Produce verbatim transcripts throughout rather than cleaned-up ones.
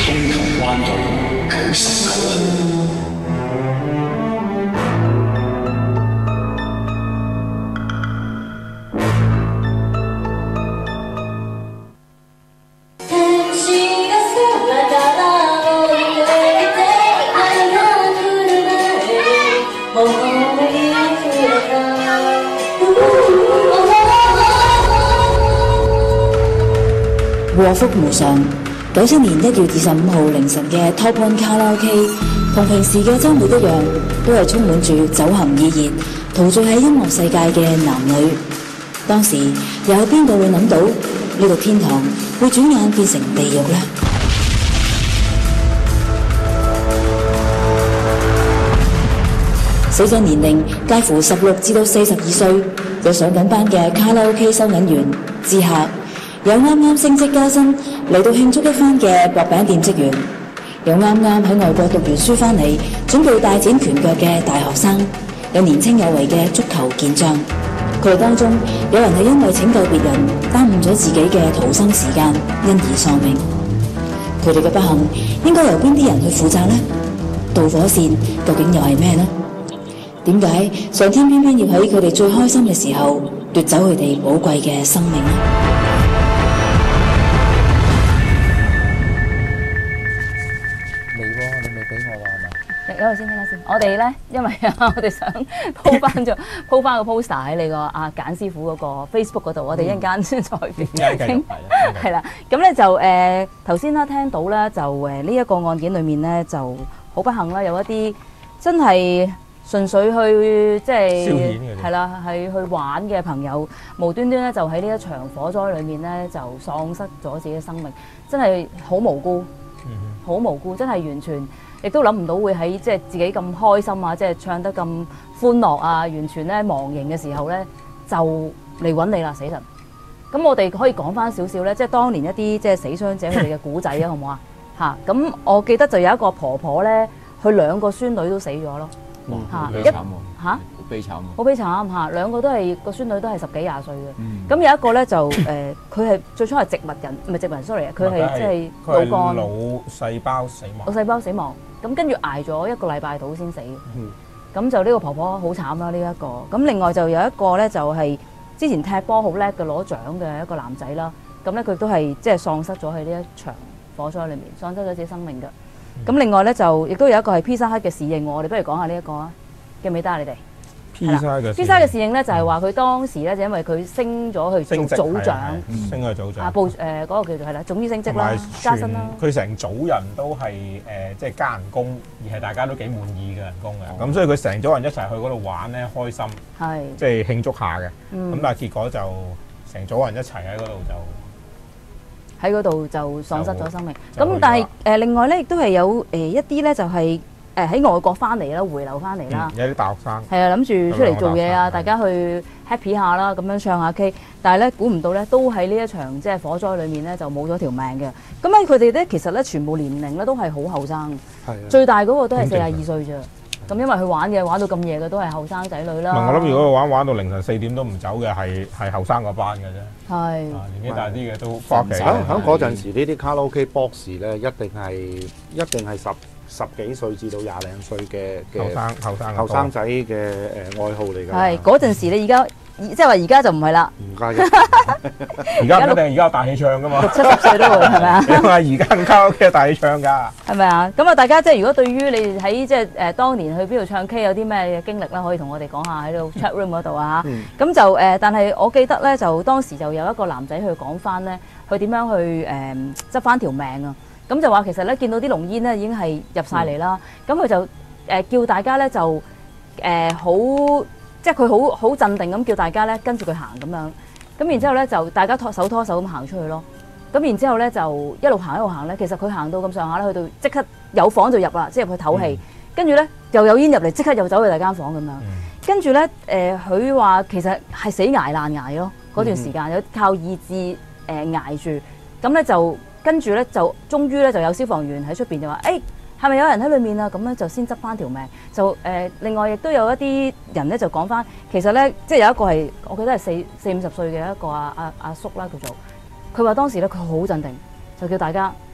中球灣道九十九號。 禍福無常。九七年一月二十五號凌晨嘅 Top One 卡拉 OK， 同平時嘅週末一樣，都係充滿住酒酣耳熱、陶醉喺音樂世界嘅男女。當時又有邊個會諗到呢個天堂會轉眼變成地獄呢？死者年齡介乎十六至到四十二歲，有上緊班嘅卡拉 OK 收銀員、知客。有啱啱升職加薪嚟到慶祝一番嘅薄餅店職員，有啱啱喺外國讀完書翻嚟準備大展拳腳嘅大學生，有年青有為嘅足球健將。佢哋當中有人係因為拯救別人耽誤咗自己嘅逃生時間，因而喪命。佢哋嘅不幸應該由邊啲人去負責呢？導火線究竟又係咩呢？點解上天偏偏要喺佢哋最開心嘅時候奪走佢哋寶貴嘅生命呢？ 等我先，聽下先。我哋咧，因為啊，我哋想鋪翻咗鋪翻個 poster 喺你個阿簡師傅嗰個 Facebook 嗰度，我哋一陣間先再傾。係啦，咁咧就誒頭先啦，聽到咧就誒呢一個案件裏面咧就好不幸啦，有一啲真係純粹去即係係啦，係去玩嘅朋友，無端端咧就喺呢一場火災裏面咧就喪失咗自己嘅生命，真係好無辜，好無辜，真係完全。亦都諗唔到會喺即係自己咁開心啊，即係唱得咁歡樂啊，完全咧忘形嘅時候咧，就嚟揾你啦，死神！咁我哋可以講翻少少咧，即係當年一啲即係死傷者佢哋嘅古仔啊，好唔好啊？嚇！咁我記得就有一個婆婆咧，佢兩個孫女都死咗咯，嚇一嚇。好悲慘啊！ 好悲慘嚇，兩個都係個孫女都係十幾廿歲嘅。咁、嗯、有一個咧就誒，佢、呃、係最初係植物人，唔係植物人 sorry 啊，佢係即係腦幹腦細胞死亡。 腦細胞死亡，咁跟住捱咗一個禮拜到先死嘅。咁、 嗯、 就呢個婆婆好慘啦，呢、這、一個。咁另外就有一個咧，就係、是、之前踢波好叻嘅攞獎嘅一個男仔啦。咁咧佢都係即係喪失咗喺呢一場火災裏面，喪失咗自己生命嘅。咁、嗯、另外咧就亦都有一個係披薩克嘅侍應，我哋不如講下呢一個啊，記唔記得啊？你哋？ 披薩嘅披薩嘅侍應咧，就係話佢當時咧就因為佢升咗去做組長， 升去組長啊部誒嗰個叫做係啦，總之升職啦，加薪啦。 佢成組人都係誒即係加人工，而係大家都幾滿意嘅人工嘅。咁所以佢成組人一齊去嗰度玩咧，開心，係即係慶祝下嘅。咁但係結果就成組人一齊喺嗰度就喺嗰度就喪失咗生命。咁但係誒另外咧亦都係有誒一啲咧就係。誒喺外國翻嚟啦，回流翻嚟啦， 有啲大學生係啊，諗住出嚟做嘢啊，大家去 happy 下啦，咁樣唱下 K， 但係咧估唔到咧，都喺呢一場即係火災裏面咧就冇咗條命嘅。咁咧佢哋咧其實咧全部年齡咧都係好後生，最大嗰個都係四十二歲咋。咁因為佢玩嘅玩到咁夜嘅都係後生仔女啦。 唔係我諗，如果佢玩玩到凌晨四點都唔走嘅，係係後生嗰班嘅啫。係年紀大啲嘅都翻屋企。 喺喺嗰陣時，呢啲卡拉 OK box 咧，一定係一定係十十幾歲至到廿零歲嘅嘅後生後生後生仔嘅誒愛好嚟㗎。 係嗰陣時你而家即係話而家就唔係啦。 唔加嘅，而家一定而家有大氣唱㗎嘛。 六七十歲都會係咪啊？ 因為而家卡拉 OK 有大氣唱㗎。係咪啊？咁啊，大家即係如果對於你喺即係誒當年去邊度唱 K 有啲咩經歷啦，可以同我哋講下喺度 chat room 嗰度啊。咁就誒，但係我記得咧，就當時就有一個男仔去講翻咧，佢點樣去誒執翻條命啊？咁就話其實咧，見到啲濃煙咧已經係入晒嚟啦。咁佢、嗯、就誒、呃、叫大家咧就誒、呃、好，即係佢好好鎮定咁叫大家咧跟住佢行咁樣。咁然之後咧就大家拖手拖手咁行出去咯。咁然之後咧就一路行一路行咧，其實佢行到咁上下咧，去到即刻有房就入啦，即係入去唞氣。跟住咧又有煙入嚟，即刻又走去第間房咁樣。跟住咧誒，佢、呃、話其實係死捱爛捱咯，嗰段時間有靠意志誒、呃、捱住。咁咧就。跟住咧就終於咧就有消防員喺出邊就話：誒係咪有人喺裏面啊？咁樣就先執翻條命。就誒、呃、另外亦都有一啲人咧就講翻，其實咧即係有一個係我記得係四四五十歲嘅一個阿阿阿叔啦叫做，佢話當時咧佢好鎮定，就叫大家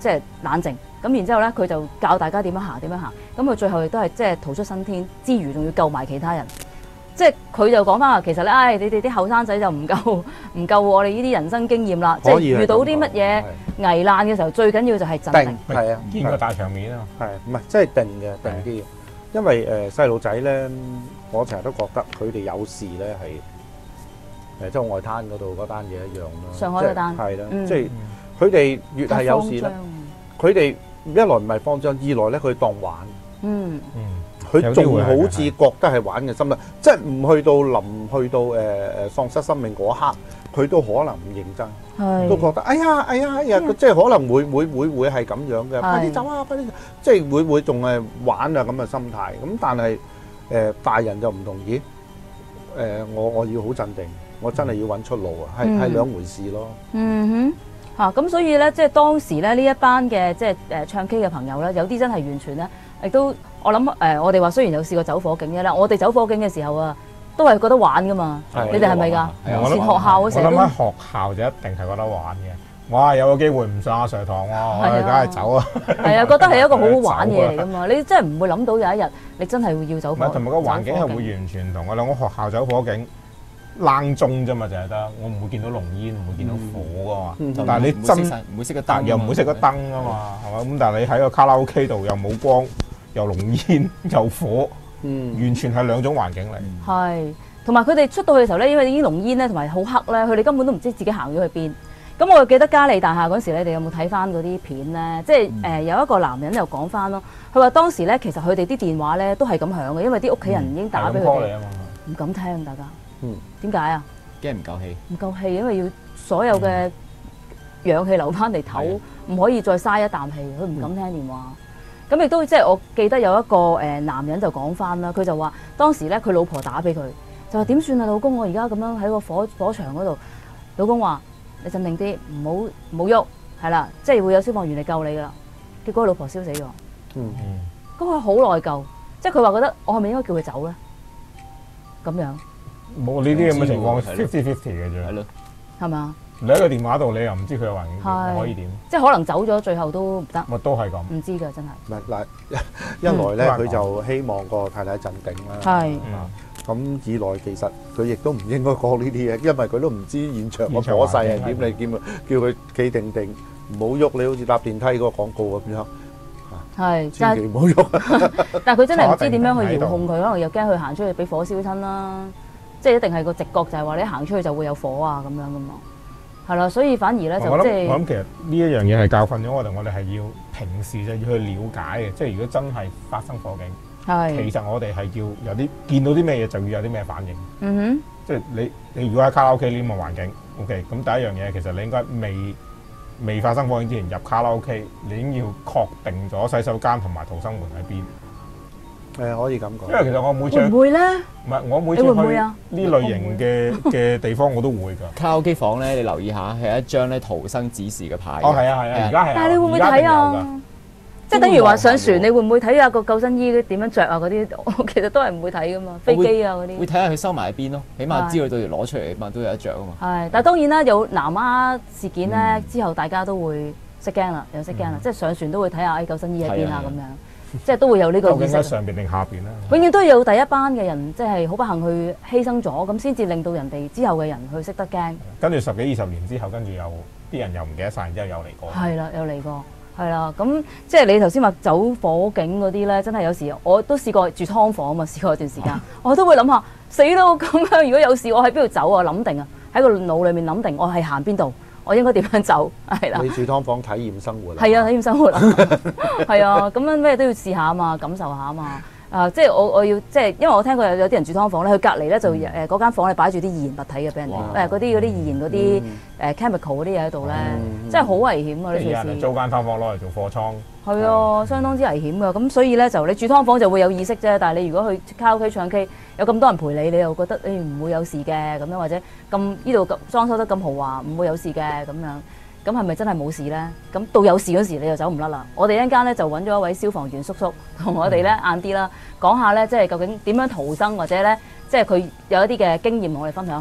即係冷靜。咁然之後咧，佢就教大家點樣行點樣行。咁佢最後亦都係即係逃出生天之餘，仲要救埋其他人。即係佢就講翻話，其實咧，唉、哎，你哋啲後生仔就唔夠唔夠我哋呢啲人生經驗啦。即係遇到啲乜嘢危難嘅時候，最緊要就係鎮定。 係啊， 見個大場面啊。 係唔係即係定嘅定啲？因為誒細路仔咧，我成日都覺得佢哋有事咧係誒即係外灘嗰度嗰單嘢一樣啦。 上海嗰單係啦， 嗯、 即係佢哋越係有事咧，佢哋一來唔係慌張，二來咧佢當玩。 嗯嗯。 佢仲好似覺得係玩嘅心態，即係唔去到臨去到誒誒、呃、喪失生命嗰一刻，佢都可能唔認真，都覺得哎呀哎呀哎呀，即係可能會會會會係咁樣嘅，快啲走啊快啲，即係會會仲係玩啊咁嘅心態。咁但係誒、呃、大人就唔同意，誒、呃、我我要好鎮定，我真係要揾出路啊，係係、嗯、兩回事咯。 嗯哼，嚇、啊、咁所以咧，即係當時咧呢一班嘅即係誒唱 K 嘅朋友咧，有啲真係完全咧，亦都。我諗誒、呃，我哋話雖然有試過走火警嘅啦，我哋走火警嘅時候啊，都係覺得玩噶嘛。你哋係咪㗎？以前學校嗰時候， 我諗喺學校就一定係覺得玩嘅。哇！有個機會唔上阿 Sir 堂喎，我哋梗係走啊。係啊， 覺得係一個好好玩嘅嘢嚟㗎嘛。你真係唔會諗到有一日你真係會要走火。 同埋個環境係會完全唔同㗎啦。我學校走火警，冷鐘啫嘛，就係得，我唔會見到濃煙，唔會見到火㗎嘛。嗯、但係你真唔會熄個燈， 又唔會熄個燈㗎嘛，係嘛？咁但係你喺個卡拉 OK 度又冇光。又濃煙又火，嗯，完全係兩種環境嚟。 係，同埋佢哋出到去嘅時候咧，因為啲濃煙咧同埋好黑咧，佢哋根本都唔知自己行咗去邊。咁我記得嘉利大廈嗰時，你哋有冇睇翻嗰啲片咧？即係誒、呃、有一個男人又講翻咯，佢話當時咧其實佢哋啲電話咧都係咁響嘅，因為啲屋企人已經打俾佢哋，唔敢聽大家。嗯，點解啊？ 驚唔夠氣。唔夠氣，因為要所有嘅氧氣留翻嚟唞，唔、嗯、可以再嘥一啖氣，佢唔敢聽電話。嗯咁亦都即係我記得有一個誒男人就講翻啦，佢就話當時咧佢老婆打俾佢，就話點算啊老公，我而家咁樣喺個火火場嗰度，老公話你鎮定啲，唔好唔好喐，係啦，即係會有消防員嚟救你噶啦。結果佢老婆燒死咗。嗯嗯。咁佢好內疚，即係佢話覺得我係咪應該叫佢走咧？咁樣。冇呢啲咁嘅情況，fifty fifty 嘅啫。係咯。係咪啊？你喺個電話度，你又唔知佢嘅環境可以點？即係可能走咗，最後都唔得。咪都係咁。唔知㗎，真係。唔係嗱，一來咧，佢就希望個太太鎮定啦。係。咁二來其實佢亦都唔應該講呢啲嘢，因為佢都唔知現場個火勢係點。你叫佢叫佢企定定，唔好喐。你好似搭電梯嗰個廣告咁樣。係。千祈唔好喐。但係佢真係唔知點樣去遙控佢，可能又驚佢行出去俾火燒親啦。即係一定係個直覺，就係話你行出去就會有火啊咁樣噶嘛。係啦，所以反而咧就即係我諗其實呢一樣嘢係教訓咗我哋，我哋係要平時就要去了解嘅。即係如果真係發生火警，係其實我哋係要有啲見到啲咩嘢就要有啲咩反應。嗯哼，即係你你如果喺卡拉 OK 呢咁嘅環境 ，OK，咁第一樣嘢其實你應該未未發生火警之前入卡拉 OK，你已經要確定咗洗手間同埋逃生門喺邊。誒可以咁講，因為其實我每次會唔會咧？唔係我每次去呢類型嘅嘅地方我都會㗎。卡拉 OK 房咧，你留意下係一張咧逃生指示嘅牌。哦，係啊係啊，而家係。但係你會唔會睇啊？即係等於話上船，你會唔會睇下個救生衣點樣着啊？嗰啲我其實都係唔會睇㗎嘛。飛機啊嗰啲。會睇下佢收埋喺邊咯，起碼知道到時攞出嚟嘛都有得着啊嘛。係，但係當然啦，有南丫事件咧之後，大家都會識驚啦，又識驚啦，即係上船都會睇下誒救生衣喺邊啊咁樣。即係都會有呢個意識。究竟喺上邊定下邊咧？永遠都有第一班嘅人，即係好不幸去犧牲咗，咁先至令到人哋之後嘅人去識得驚。跟住十幾二十年之後，跟住又啲人又唔記得晒，然之後又嚟過。係啦，又嚟過，係啦。咁即係你頭先話走火警嗰啲咧，真係有時我都試過住劏房啊嘛，試過一段時間，我都會諗下死咯咁樣。如果有事，我喺邊度走啊？諗定啊，喺個腦裡面諗定，我係行邊度？我應該點樣走？係啦。你住劏房體驗生活啦。係啊，體驗生活啦。係啊，咁樣咩都要試下啊嘛，感受下啊嘛。啊，即係我我要即係，因為我聽過有有啲人住劏房咧，佢隔離咧就誒嗰間房咧擺住啲易燃物體嘅俾人哋，誒嗰啲嗰啲易燃嗰啲誒 chemical 嗰啲嘢喺度咧，真係好危險啊！呢隨時租間劏房攞嚟做貨倉。係啊，相當之危險㗎。咁所以咧就你住劏房就會有意識啫，但係你如果去卡拉 OK 唱 K，有咁多人陪你，你又覺得誒唔會有事嘅咁樣，或者咁呢度咁裝修得咁豪華，唔會有事嘅咁樣。咁係咪真係冇事咧？咁到有事嗰時你就走唔甩啦。我哋一陣間咧就揾咗一位消防員叔叔同我哋咧晏啲啦，講下咧即係究竟點樣逃生，或者咧即係佢有一啲嘅經驗同我哋分享下。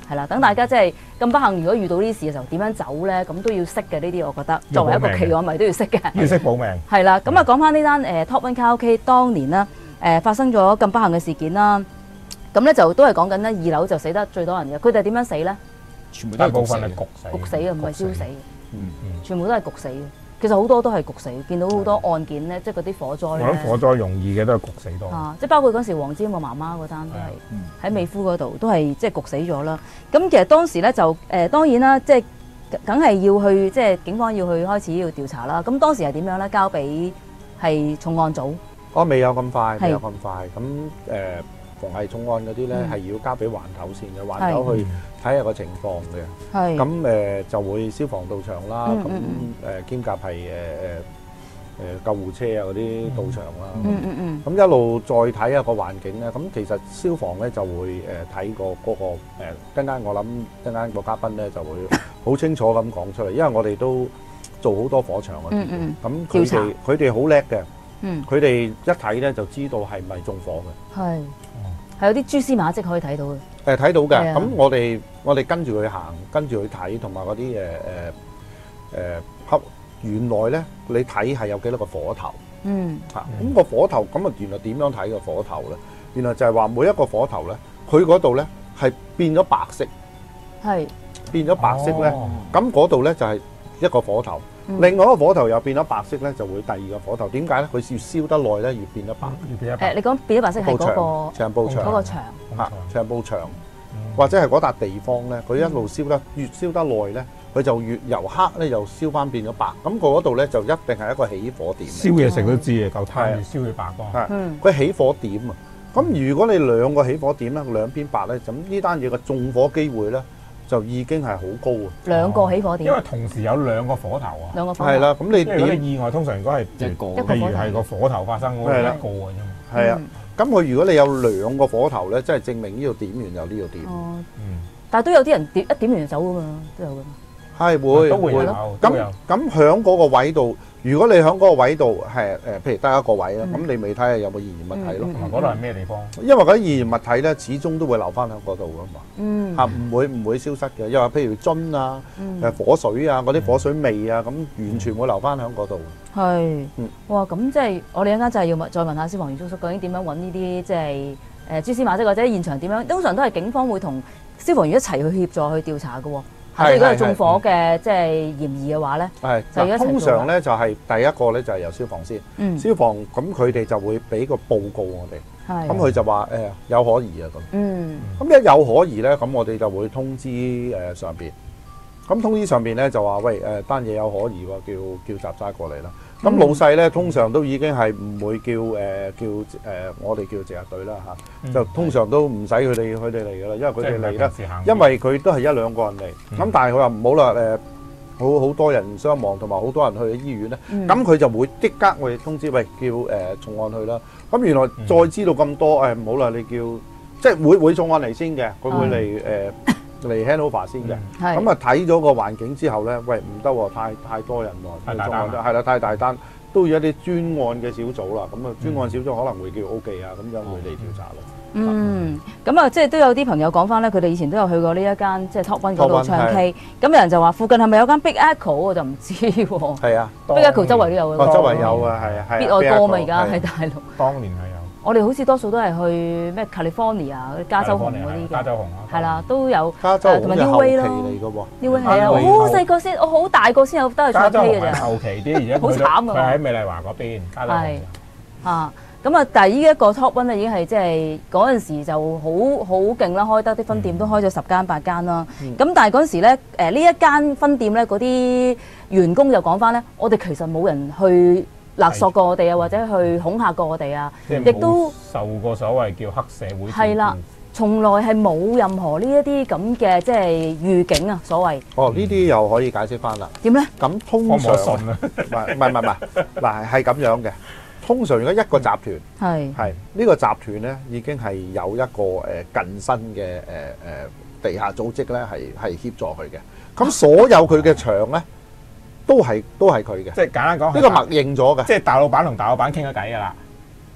係啦，等大家即係咁不幸，如果遇到呢啲事嘅時候，點樣走咧？咁都要識嘅呢啲，我覺得作為一個奇案迷都要識嘅。 要識保命。 係啦，咁啊講翻呢單誒 Top One 卡拉 OK 當年啦，誒發生咗咁不幸嘅事件啦，咁咧就都係講緊咧二樓就死得最多人嘅，佢哋點樣死咧？ 全部都係大部分係焗焗死。 焗死嘅，唔係燒死嘅， 嗯嗯。 全部都係焗死嘅。其實好多都係焗死，見到好多案件咧，即係嗰啲火災我咧。 諗火災容易嘅都係焗死多。 啊！即係包括嗰時黃霑個媽媽嗰單都係喺美孚嗰度，都係即係焗死咗啦。咁其實當時咧就誒、呃、當然啦，即係梗係要去即係警方要去開始要調查啦。咁當時係點樣咧？交俾係重案組。 我未有咁快， 係未有咁快。咁誒，逢係重案嗰啲咧係要交俾環頭先嘅，環頭去睇下個情況嘅。 係。 咁誒就會消防到場啦。 嗯咁誒兼夾係誒誒誒救護車啊嗰啲到場啦。 嗯嗯嗯。 咁一路再睇下個環境咧，咁其實消防咧就會誒睇個嗰個誒，陣間我諗陣間個嘉賓咧就會好清楚咁講出嚟，因為我哋都做好多火場嗰啲嘅。咁佢哋佢哋好叻嘅。 嗯。 佢哋一睇咧就知道係咪縱火嘅。 係。係有啲蛛絲馬跡可以睇到嘅。 誒睇到嘅，咁我哋我哋跟住佢行，跟住佢睇，同埋嗰啲誒誒誒黑。原來咧，你睇係有幾多個火頭？ 嗯， 嚇，咁個火頭咁啊，原來點樣睇個火頭咧？原來就係話每一個火頭咧，佢嗰度咧係變咗白色， 係變咗白色咧，咁嗰度咧就係一個火頭，另外一個火頭又變咗白色咧，就會第二個火頭。點解咧？佢要燒得耐咧，越變得白。 越變得白。 誒，你講變咗白色係嗰個長布牆， 嗰個牆嚇，長布牆，或者係嗰笪地方咧，佢一路燒得越燒得耐咧。佢就越由黑咧，又燒翻變咗白。咁嗰度咧就一定係一個起火點。 燒嘢食都知嘅，夠攤越燒越白光。 係，佢起火點啊！咁如果你兩個起火點咧，兩邊白咧，咁呢單嘢嘅縱火機會咧就已經係好高啊！ 兩個起火點， 因為同時有兩個火頭啊。 兩個火頭。 係啦，咁你如果你意外通常如果係一個， 譬如係個火頭發生嗰個一個嘅啫嘛。 係啊，咁佢如果你有兩個火頭咧，即係證明呢度點完又呢度點。 哦。嗯。但係都有啲人點一點完就走㗎嘛，都有㗎嘛。 係會， 都會有， 咁咁響嗰個位度，如果你響嗰個位度係誒，譬如得一個位啦，咁你咪睇下有冇易燃物體咯。 同埋嗰度係咩地方？ 因為嗰啲易燃物體咧，始終都會留翻喺嗰度噶嘛。 嗯。 嚇，唔會唔會消失嘅。又話譬如樽啊、誒火水啊、嗰啲火水味啊，咁完全會留翻喺嗰度。 係。嗯。哇！咁即係我哋一陣間就係要問，再問下消防員叔叔，究竟點樣揾呢啲即係誒蛛絲馬跡，或者現場點樣？通常都係警方會同消防員一齊去協助去調查嘅喎。即係如果係縱火嘅即係嫌疑嘅話咧， 係就一通常咧就係第一個咧就係由消防先， 嗯、 消防咁佢哋就會俾個報告我哋，咁佢就話誒、欸、有可疑啊咁，咁、嗯、一有可疑咧，咁我哋就會通知誒、呃、上邊，咁通知上邊咧就話喂誒單嘢有可疑喎，叫叫雜齋過嚟啦。咁、嗯、老細咧通常都已經係唔會叫誒、呃、叫誒、呃、我哋叫值日隊啦嚇，嗯、就通常都唔使佢哋佢哋嚟噶啦，因為佢哋嚟咧，因為佢都係一兩個人嚟。咁、嗯、但係佢話唔好啦誒，好好多人傷亡同埋好多人去醫院咧，咁佢、嗯、就會即刻我哋通知喂叫誒、呃、重案去啦。咁原來再知道咁多誒唔好啦，你叫即係會會重案嚟先嘅，佢會嚟誒。嗯呃嚟 handover 先嘅，咁啊睇咗個環境之後咧，喂唔得喎，太太多人喎， 太大單， 係啦，太大單，都要一啲專案嘅小組啦，咁啊專案小組可能會叫 O K 啊，咁樣會嚟調查咯。 嗯，咁啊，即係都有啲朋友講翻咧，佢哋以前都有去過呢一間即係 Top One 嗰度唱 K，咁有人就話附近係咪有間 Big Echo，我就唔知喎。 係啊 ，Big Echo 周圍都有嘅。 周圍有啊，係啊，係。 必愛歌嘛，而家喺大陸。 當年係有。 我哋好似多數都係去咩 California 嗰啲加州紅嗰啲嘅， 加州紅啊， 係啦，都有。 加州紅係後期嚟嘅喎 ，New Way 係啊，我好細個先，我好大個先有得去唱 K 嘅啫。 後期啲，而家好慘啊！ 佢喺美麗華嗰邊，加州紅。 啊，咁啊，但係依一個 Top One 咧已經係即係嗰陣時就好好勁啦，開得啲分店都開咗十間八間啦。咁但係嗰陣時咧，誒呢一間分店咧嗰啲員工就講翻咧，我哋其實冇人去勒索過我哋啊，或者去恐嚇過我哋啊，亦都受過所謂叫黑社會。 係啦，從來係冇任何呢一啲咁嘅即係預警啊，所謂。 哦，呢啲又可以解釋翻啦。 點咧？ 咁通常唔係唔係唔係嗱係咁樣嘅。通常如果一個集團係係呢個集團咧，已經係有一個誒近身嘅誒誒地下組織咧，係係協助佢嘅。咁所有佢嘅場咧。都係都係佢嘅， 即係簡單講， 呢個默認咗嘅， 即係大老闆同大老闆傾咗偈㗎啦。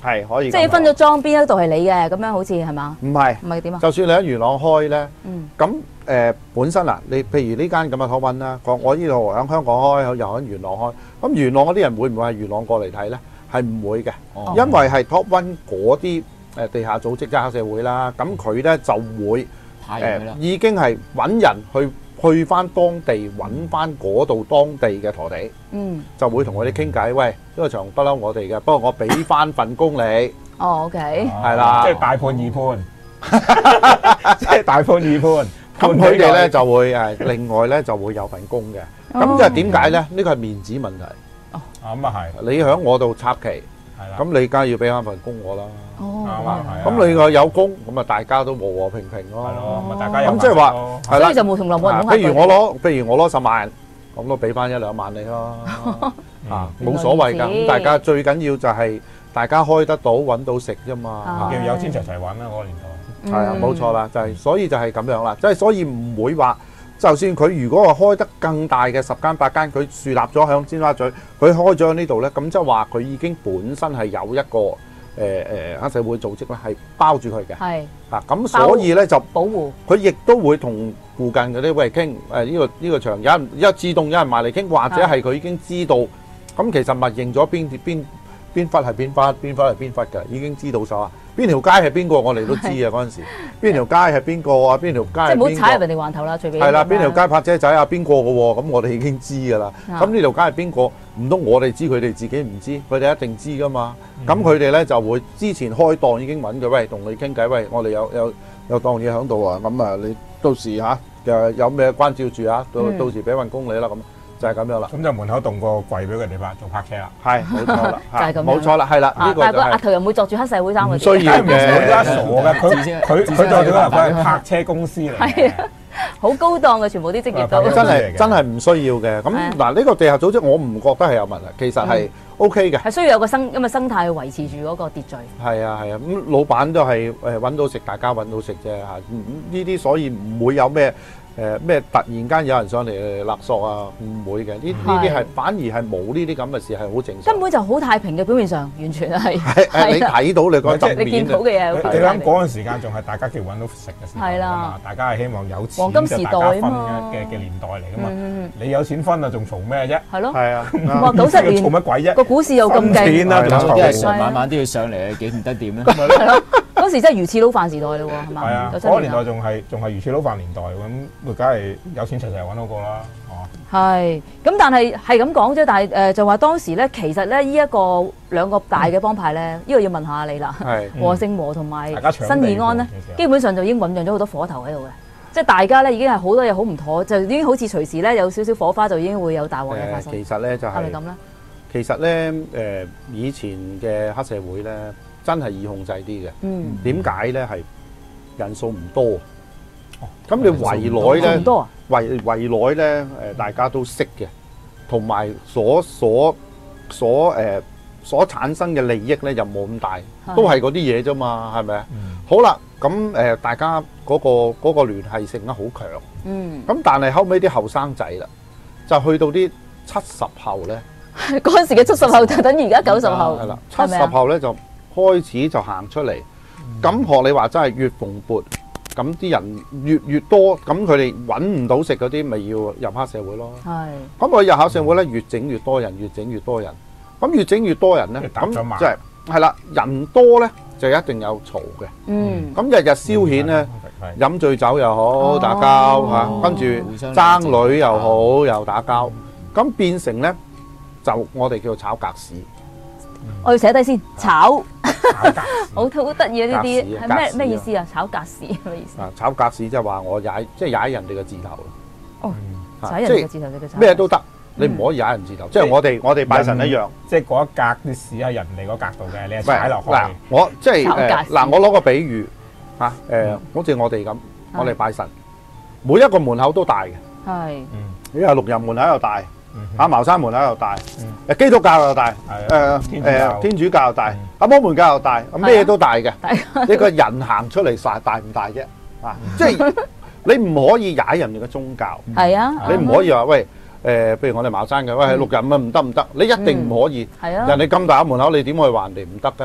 係可以。 即係分咗莊邊一度係你嘅，咁樣好似係嘛？ 唔係唔係點啊？ 就算你喺元朗開咧， 嗯， 咁誒本身嗱，你譬如呢間咁嘅 Top One 啦，我我呢度喺香港開，又喺元朗開，咁元朗嗰啲人會唔會係元朗過嚟睇咧？係唔會嘅，因為係 Top One 嗰啲誒地下組織即係黑社會啦，咁佢咧就會誒已經係揾人去。去翻當地揾翻嗰度當地嘅陀地，嗯，就會同佢哋傾偈。喂，呢個場不嬲我哋嘅，不過我俾翻份工你。 哦 ，OK， 係啦， 即係大判二判，即係大判二判。 咁佢哋咧就會誒，另外咧就會有份工嘅。咁即係點解咧？呢個係面子問題。 哦，咁啊係。你喺我度插旗， 係啦， 咁你梗係要俾翻份工我啦。 哦， 啱啊，係。 咁你個有工，咁啊大家都和和平平咯。 係咯，咁啊大家有咁即係話，係啦， 所以就冇同林冇人講。 譬如我攞，譬如我攞十萬，咁都俾翻一兩萬你咯。啊，冇所謂㗎。咁大家最緊要就係大家開得到揾到食啫嘛。 叫有錢齊齊揾啦，嗰個年代。 係啊，冇錯啦，就係所以就係咁樣啦。即係所以唔會話，就算佢如果話開得更大嘅十間八間，佢樹立咗響尖沙咀，佢開咗喺呢度咧，咁即係話佢已經本身係有一個。誒誒黑社會組織咧係包住佢嘅，係啊，咁所以咧就保護佢，亦都會同附近嗰啲喂傾誒呢個呢個場有人一自動有人埋嚟傾，或者係佢已經知道，咁其實默認咗邊邊邊忽係邊忽，邊忽係邊忽嘅，已經知道咗啊！邊條街係邊個我哋都知啊！嗰陣時邊條街係邊個啊？邊條街即係唔好踩入人哋環頭啦，隨便係啦，邊條街泊車仔啊？邊個嘅喎？咁我哋已經知㗎啦。咁呢條街係邊個？唔通我哋知佢哋自己唔知？佢哋一定知㗎嘛。咁佢哋咧就會之前開檔已經揾佢，喂，同你傾偈，喂，我哋有有有檔嘢喺度啊。咁啊，你到時嚇誒有咩關照住啊？到到時俾份工你啦。咁就係咁樣啦。 咁就門口棟個櫃俾佢哋拍做泊車啦。 係冇錯啦， 就係咁。 冇錯啦，係啦。呢個但係個額頭又唔會作住黑社會衫嘅。 唔需要嘅， 佢而家傻嘅，佢佢佢作住嗰個係泊車公司嚟嘅。 好高檔嘅，全部啲職業都真係真係唔需要嘅。咁嗱，呢個地下組織我唔覺得係有問題，其實係 O K 嘅。 係需要有個生咁嘅生態去維持住嗰個秩序。 係啊係啊，咁老闆都係誒揾到食，大家揾到食啫嚇。呢啲所以唔會有咩誒咩突然間有人上嚟勒索啊，唔會嘅。呢呢啲係反而係冇呢啲咁嘅事，係好正常。 根本就好太平嘅，表面上完全係。 係誒，你睇到你個側面。 你見到嘅嘢。 你諗嗰陣時間仲係大家叫揾到食嘅時候㗎嘛？大家係希望有錢黃金時代嘅嘅嘅年代嚟㗎嘛？你有錢分啊，仲嘈咩啫？ 係咯。 係啊。 哇！九七年嘈乜鬼啫？ 個股市又咁勁。 錢啊，仲嘈。啲人晚晚都要上嚟，幾唔得掂咧？ 係咯。嗰時真係魚翅撈飯時代咯喎，係嘛？ 係啊，嗰個年代仲係仲係魚翅撈飯年代咁，佢梗係有錢齊齊揾到個啦，哦。係， 咁但係係咁講啫，但係誒就話當時咧，其實咧呢一個兩個大嘅幫派咧，呢個要問下你啦。係。和勝和同埋新義安咧，基本上就已經醖釀咗好多火頭喺度嘅，即係大家咧已經係好多嘢好唔妥，就已經好似隨時咧有少少火花就已經會有大鑊嘅發生。 其實咧就係係咪咁咧？ 其實咧誒以前嘅黑社會咧。真係易控制啲嘅，點解咧？係人數唔多，咁你圍內咧，圍圍內咧，誒大家都識嘅，同埋所所所誒所產生嘅利益咧又冇咁大，都係嗰啲嘢啫嘛，係咪啊？好啦，咁誒大家嗰個嗰個聯繫性咧好強，咁但係後尾啲後生仔啦，就去到啲七十後咧， 嗰陣時嘅七十後就等於而家九十後， 係啦，七十後咧就。開始就行出嚟，咁學你話真係越蓬勃，咁啲人越越多，咁佢哋揾唔到食嗰啲，咪要入黑社會咯。係，咁我入黑社會咧，越整越多人，越整越多人，咁越整越多人咧，咁即係係啦，人多咧就一定有嘈嘅。嗯，咁日日消遣咧，飲醉酒又好打交嚇，跟住爭女又好又打交，咁變成咧就我哋叫做炒格市。 我要寫低先，炒，好好得意啊！呢啲係咩咩意思啊？炒格市咩意思？ 啊，炒格市即係話我踩，即係踩人哋嘅字頭。 哦，踩人哋嘅字頭就叫炒。 咩都得，你唔可以踩人字頭。即係我哋我哋拜神一樣， 即係嗰一格啲屎喺人哋嗰格度嘅，你係踩落去。 嗱，我即係誒嗱，我攞個比喻嚇誒，好似我哋咁，我哋拜神，每一個門口都大嘅。係。你係六壬門口又大。啊！茅山門口又大，誒基督教又大，誒誒天主教又大，阿摩門教又大，咩都大嘅。你個人行出嚟曬大唔大啫？啊！即係你唔可以踩人哋嘅宗教。係啊！你唔可以話喂誒，譬如我哋茅山嘅，喂係六壬啊，唔得唔得，你一定唔可以。係啊！人哋咁大嘅門口，你點可以話人哋唔得嘅？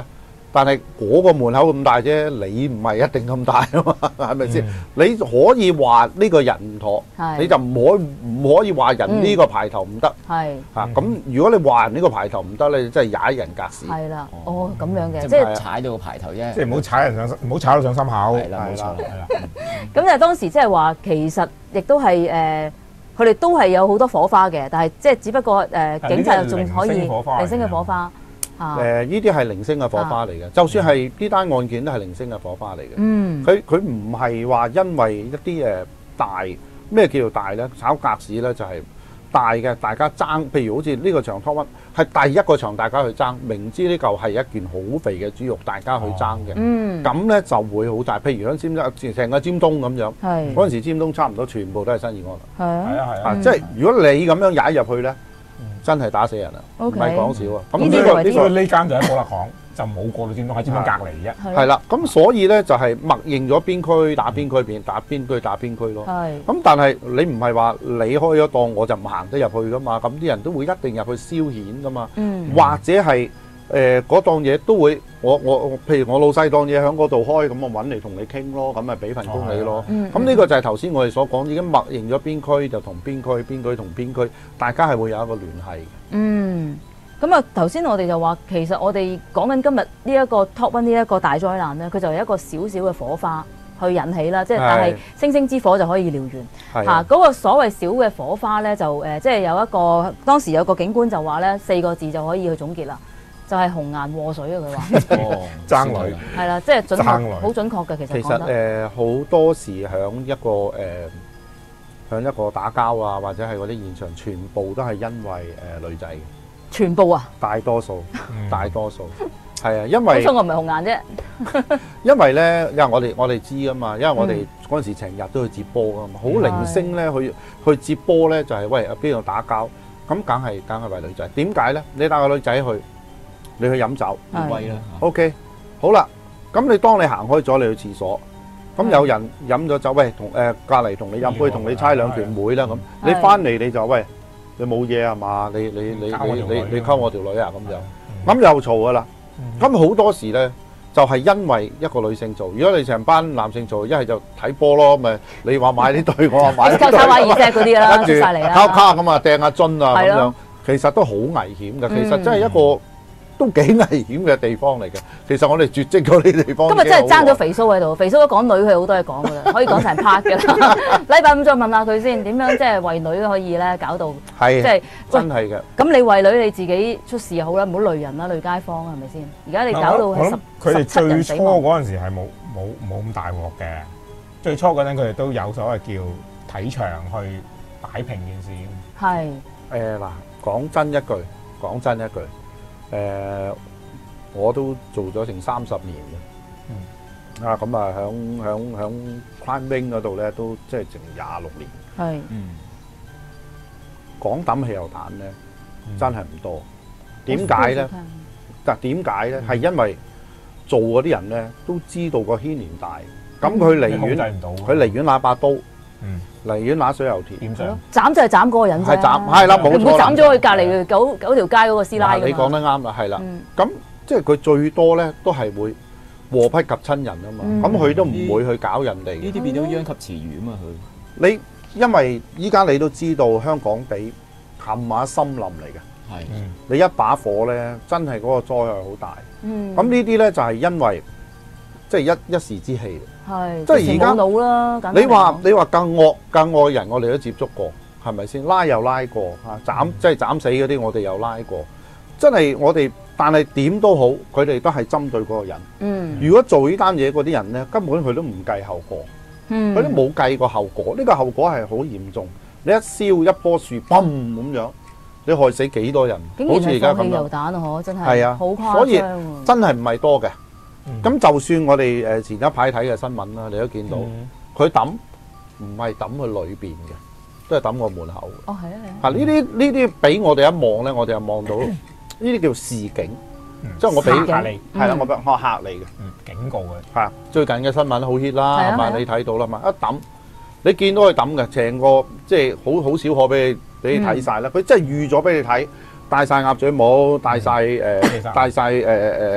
但係嗰個門口咁大啫，你唔係一定咁大啊嘛，係咪先？你可以話呢個人唔妥，你就唔可唔可以話人呢個牌頭唔得。 係嚇咁，如果你話人呢個牌頭唔得咧，你真係踩人格屎。 係啦，哦咁樣嘅， 即係踩到個牌頭啫， 即係唔好踩人上，唔好踩到上心口。 係啦，冇錯， 係啦。 咁就當時即係話，其實亦都係誒，佢哋都係有好多火花嘅，但係即係只不過誒，警察又仲可以零星嘅火花。 誒呢啲係零星嘅火花嚟嘅，就算係呢單案件都係零星嘅火花嚟嘅。 嗯， 佢佢唔係話因為一啲誒大咩叫做大咧？炒格市咧就係大嘅，大家爭。譬如好似呢個場 top one 係第一個場，大家去爭，明知呢嚿係一件好肥嘅豬肉，大家去爭嘅。嗯，咁咧就會好大。譬如喺尖東，成個尖東咁樣。係嗰陣時，尖東差唔多全部都係新義安啦。係啊係啊，即係如果你咁樣踩入去咧。真係打死人啊！唔係講笑啊！咁呢個呢個呢間就喺寶勒巷，就冇過到尖東，喺尖東隔離啫。 係啦，咁所以咧就係默認咗邊區打邊區邊，打邊區打邊區咯。係。咁但係你唔係話你開咗檔我就唔行得入去噶嘛？咁啲人都會一定入去消遣噶嘛。嗯。或者係誒嗰檔嘢都會，我我譬如我老細檔嘢喺嗰度開，咁我揾嚟同你傾咯，咁咪俾份工你咯。咁呢個就係頭先我哋所講，已經默認咗邊區就同邊區，邊區同邊區，大家係會有一個聯繫嘅。 嗯，咁啊頭先我哋就話，其實我哋講緊今日呢一個 Top One 呢一個大災難咧，佢就係一個小小嘅火花去引起啦，即係但係星星之火就可以燎原嚇。嗰個所謂小嘅火花咧，就誒即係有一個當時有個警官就話咧四個字就可以去總結啦。就係紅顏禍水啊！佢話爭女係啦，即係準確，好準確嘅。其實其實誒好多時響一個誒響一個打交啊，或者係嗰啲現場，全部都係因為誒女仔嘅。 全部啊！ 大多數，大多數係啊，因為好彩我唔係紅顏啫。 因為咧，因為我哋我哋知㗎嘛，因為我哋嗰陣時成日都去接波㗎嘛，好零星咧去去接波咧，就係喂邊度打交，咁梗係梗係為女仔。點解咧？你帶個女仔去。你去飲酒， 威啦。 OK，好啦，咁你當你行開咗，你去廁所，咁有人飲咗酒，喂，同誒隔離同你飲杯，同你猜兩拳妹啦咁，你翻嚟你就喂，你冇嘢係嘛？你你你你你你溝我條女啊咁就，咁又嘈噶啦。咁好多時咧，就係因為一個女性做，如果你成班男性做，一係就睇波咯，咪你話買呢對，我話買呢對， 交叉玩意啫嗰啲啦， 跟住交卡咁啊，掟下樽啊咁樣，其實都好危險嘅。其實真係一個。都幾危險嘅地方嚟嘅，其實我哋絕跡嗰啲地方。 今日真係爭咗肥蘇喺度，肥蘇一講女佢好多嘢講㗎啦，可以講成 part 嘅啦。禮拜五再問下佢先，點樣即係為女可以咧搞到，即係真係嘅。 咁你為女你自己出事又好啦，唔好累人啦，累街坊係咪先？而家你搞到係十佢哋最初嗰陣時係冇冇冇咁大鑊嘅，最初嗰陣佢哋都有所謂叫睇場去擺平件事。 係誒嗱，講真一句，講真一句。誒、呃，我都做咗成三十年嘅，嗯、啊咁啊，響響響 Crime Wing 嗰度咧，都即係成廿六年。係，嗯，講抌汽油彈咧，嗯、真係唔多。點解咧？但點解咧？係、嗯、因為做嗰啲人咧，都知道個牽連大，咁佢離遠，佢離遠拿把刀。嗯，離遠拿水油田， 斬就係斬嗰個人啫， 係斬，係啦，冇錯， 唔好斬咗佢隔離九九條街嗰個師奶。 你講得啱啦，係啦，咁即係佢最多咧都係會禍不及親人啊嘛，咁佢都唔會去搞人哋。 呢啲變咗殃及池魚啊嘛，佢。 你因為依家你都知道香港地冚馬森林嚟嘅，係，你一把火咧，真係嗰個災害好大。嗯，咁呢啲咧就係因為即係一一時之氣。係，即係而家你話你話更惡更惡人，我哋都接觸過，係咪先？拉又拉過嚇，斬即係斬死嗰啲，我哋又拉過。真係我哋，但係點都好，佢哋都係針對嗰個人。嗯，如果做呢單嘢嗰啲人咧，根本佢都唔計後果，嗯，佢都冇計過後果。呢個後果係好嚴重。你一燒一棵樹，嘣咁樣，你害死幾多人？好似而家咁樣。竟然係放汽油彈啊！嗬，真係係啊，好誇張。所以真係唔係多嘅。咁、嗯、就算我哋誒前一排睇嘅新聞啦，你都見到佢抌唔係抌去裏邊嘅，都係抌個門口。哦，係啊，係啊。呢啲呢啲俾我哋一望咧，我哋就望到呢啲叫示警，嗯、即係我俾嚇你，係啦，我俾我嚇你嘅， 嗯，警告嘅。 係最近嘅新聞好 hit 啦，係嘛？你睇到啦嘛？一抌，你見到佢抌嘅，成個即係好好少可俾你俾你睇晒啦。佢、嗯、真係預咗俾你睇，戴晒鴨嘴帽，戴晒誒，戴晒誒誒。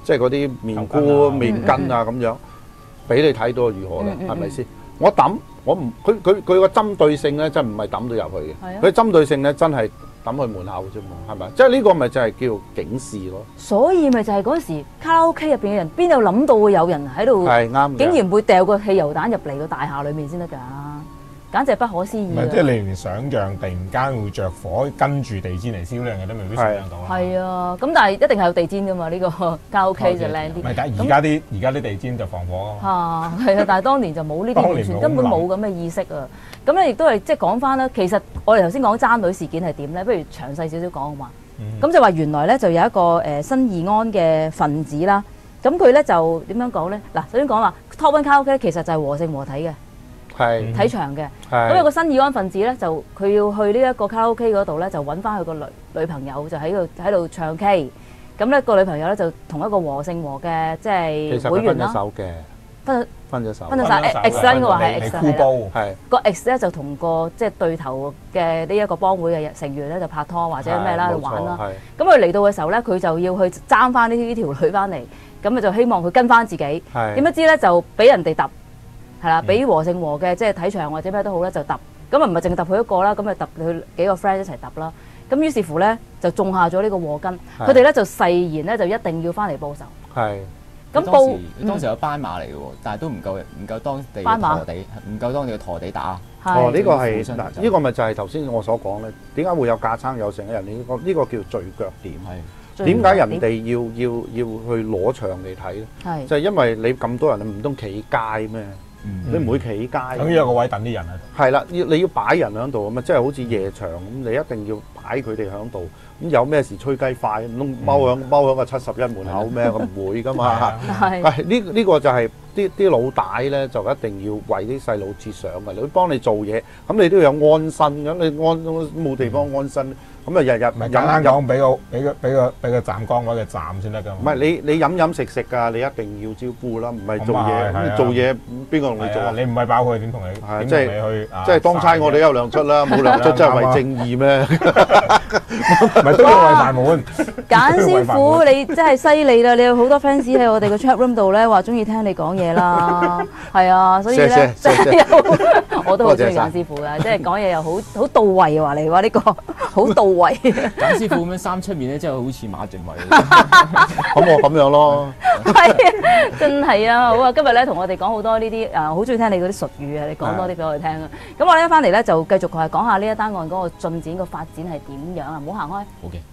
即係嗰啲面菇、面筋啊咁樣，俾你睇到如何咧？係咪先？我抌我唔佢佢佢個針對性咧，真唔係抌到入去嘅。佢針對性咧，真係抌去門口啫嘛，係咪？即係呢個咪就係叫警示咯。 所以咪就係嗰時卡拉 OK 入邊嘅人，邊有諗到會有人喺度， 係啱， 竟然會掉個汽油彈入嚟個大廈裡面先得㗎。簡直係不可思議。唔係，即係你連想像突然間會着火，跟住地氈嚟燒呢樣嘢都未必想像到啦。 係啊，咁但係一定係有地氈㗎嘛？呢、這個卡拉 OK 就靚啲。 唔係，但係而家啲而家啲地氈就防火㗎嘛。嚇， 係啊，但係當年就冇呢啲，完全根本冇咁嘅意識啊。咁咧亦都係即係講翻啦。其實我哋頭先講爭女事件係點咧？不如詳細少少講好嘛？咁、嗯、就話原來咧就有一個誒、呃、新義安嘅分子啦。咁佢咧就點樣講咧？嗱，首先講話 Top One 卡拉 OK 其實就係和勝和體嘅。係睇場嘅，咁有個新義安分子咧，就佢要去呢一個卡拉 OK 嗰度咧，就揾翻佢個女女朋友，就喺度喺度唱 K。咁咧個女朋友咧就同一個和勝和嘅即係會員啦。其實分咗手嘅，分分咗手，分咗手。X 咧應該話係 X 係啦，係個 X 咧就同個即係對頭嘅呢一個幫會嘅成員咧就拍拖或者咩啦玩啦。咁佢嚟到嘅時候咧，佢就要去爭翻呢呢條女翻嚟，咁啊就希望佢跟翻自己。點不知咧就俾人哋揼。係啦，俾和勝和嘅即係睇場或者咩都好咧，就揼咁啊，唔係淨係揼佢一個啦，咁啊揼佢幾個 friend 一齊揼啦。咁於是乎咧就種下咗呢個禍根，佢哋咧就誓言咧就一定要翻嚟報仇。係咁報， 當時有斑馬嚟嘅喎，但係都唔夠唔夠當地嘅陀地，唔夠當地嘅陀地打。 哦，呢個係嗱，呢個咪就係頭先我所講咧，點解會有架撐有成嘅人？呢個呢個叫聚腳點。係點解人哋要要要去攞場嚟睇咧？係就係因為你咁多人，唔通企街咩？你唔會企街， 等於有個位等啲人喺度。 係啦，要你要擺人喺度啊嘛，即係好似夜場咁，你一定要擺佢哋喺度。咁有咩事吹雞快，唔通踎響踎響個七十一門口咩？咁唔會噶嘛。係呢呢個就係啲啲老大咧，就一定要為啲細路設想嘅。你幫你做嘢，咁你都要有安身咁，你安冇地方安身。咁啊，日日唔係簡單講，俾個俾個俾個俾個站崗位嘅站先得㗎。 唔係你你飲飲食食㗎，你一定要招呼啦，唔係做嘢。咁做嘢邊個同你做啊？ 你唔係包佢點同你？係即係去，即係當差我哋有糧出啦，冇糧出真係為正義咩？ 唔係都要為飯碗。 簡師傅，你真係犀利啦！你有好多 fans 喺我哋個 chat room 度咧，話中意聽你講嘢啦。係啊，所以咧，即係有我都好中意簡師傅㗎，即係講嘢又好好到位話你話呢個好到位。 簡師傅咁樣三出面咧，真係好似馬浚偉。 咁我咁樣咯。 係啊，真係啊，好啊！今日咧同我哋講好多呢啲誒，好中意聽你嗰啲術語啊，你講多啲俾我哋聽啊。咁我哋一翻嚟咧就繼續係講下呢一單案嗰個進展個發展係點樣啊！唔好行開。 好嘅。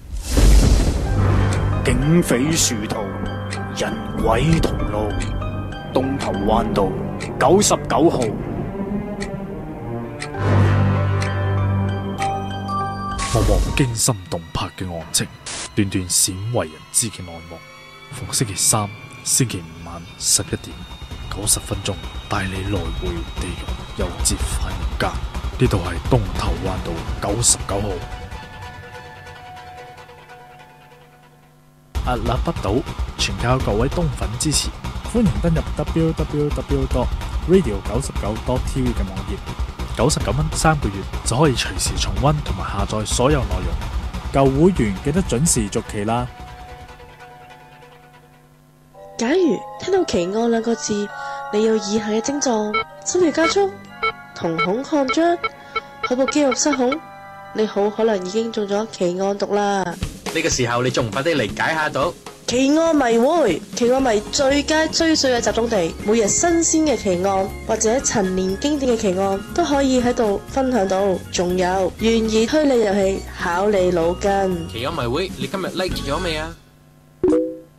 警匪殊途，人鬼同路，東頭灣道九十九號。 幕幕驚心動魄嘅案情，段段鮮為人知嘅內幕。逢星期三、星期五晚十一點九十分鐘，帶你來回地獄，又折返人間。呢度係東頭灣道九十九號。屹立不倒，全靠各位東粉支持。歡迎登入 w w w dot radio 九十九 dot t v 嘅網頁。九十九蚊三個月就可以隨時重溫同埋下載所有內容。舊會員記得準時續期啦。 假如聽到奇案兩個字，你有以下嘅症狀：心跳加速、瞳孔擴張、口部肌肉失控，你好可能已經中咗奇案毒啦。 呢個時候你仲唔快啲嚟解下毒？ 奇案迷會，奇案迷最佳追隨嘅集中地，每日新鮮嘅奇案或者陳年經典嘅奇案都可以喺度分享到。仲有懸疑推理遊戲，考你腦筋。 奇案迷會，你今日 like 咗未啊？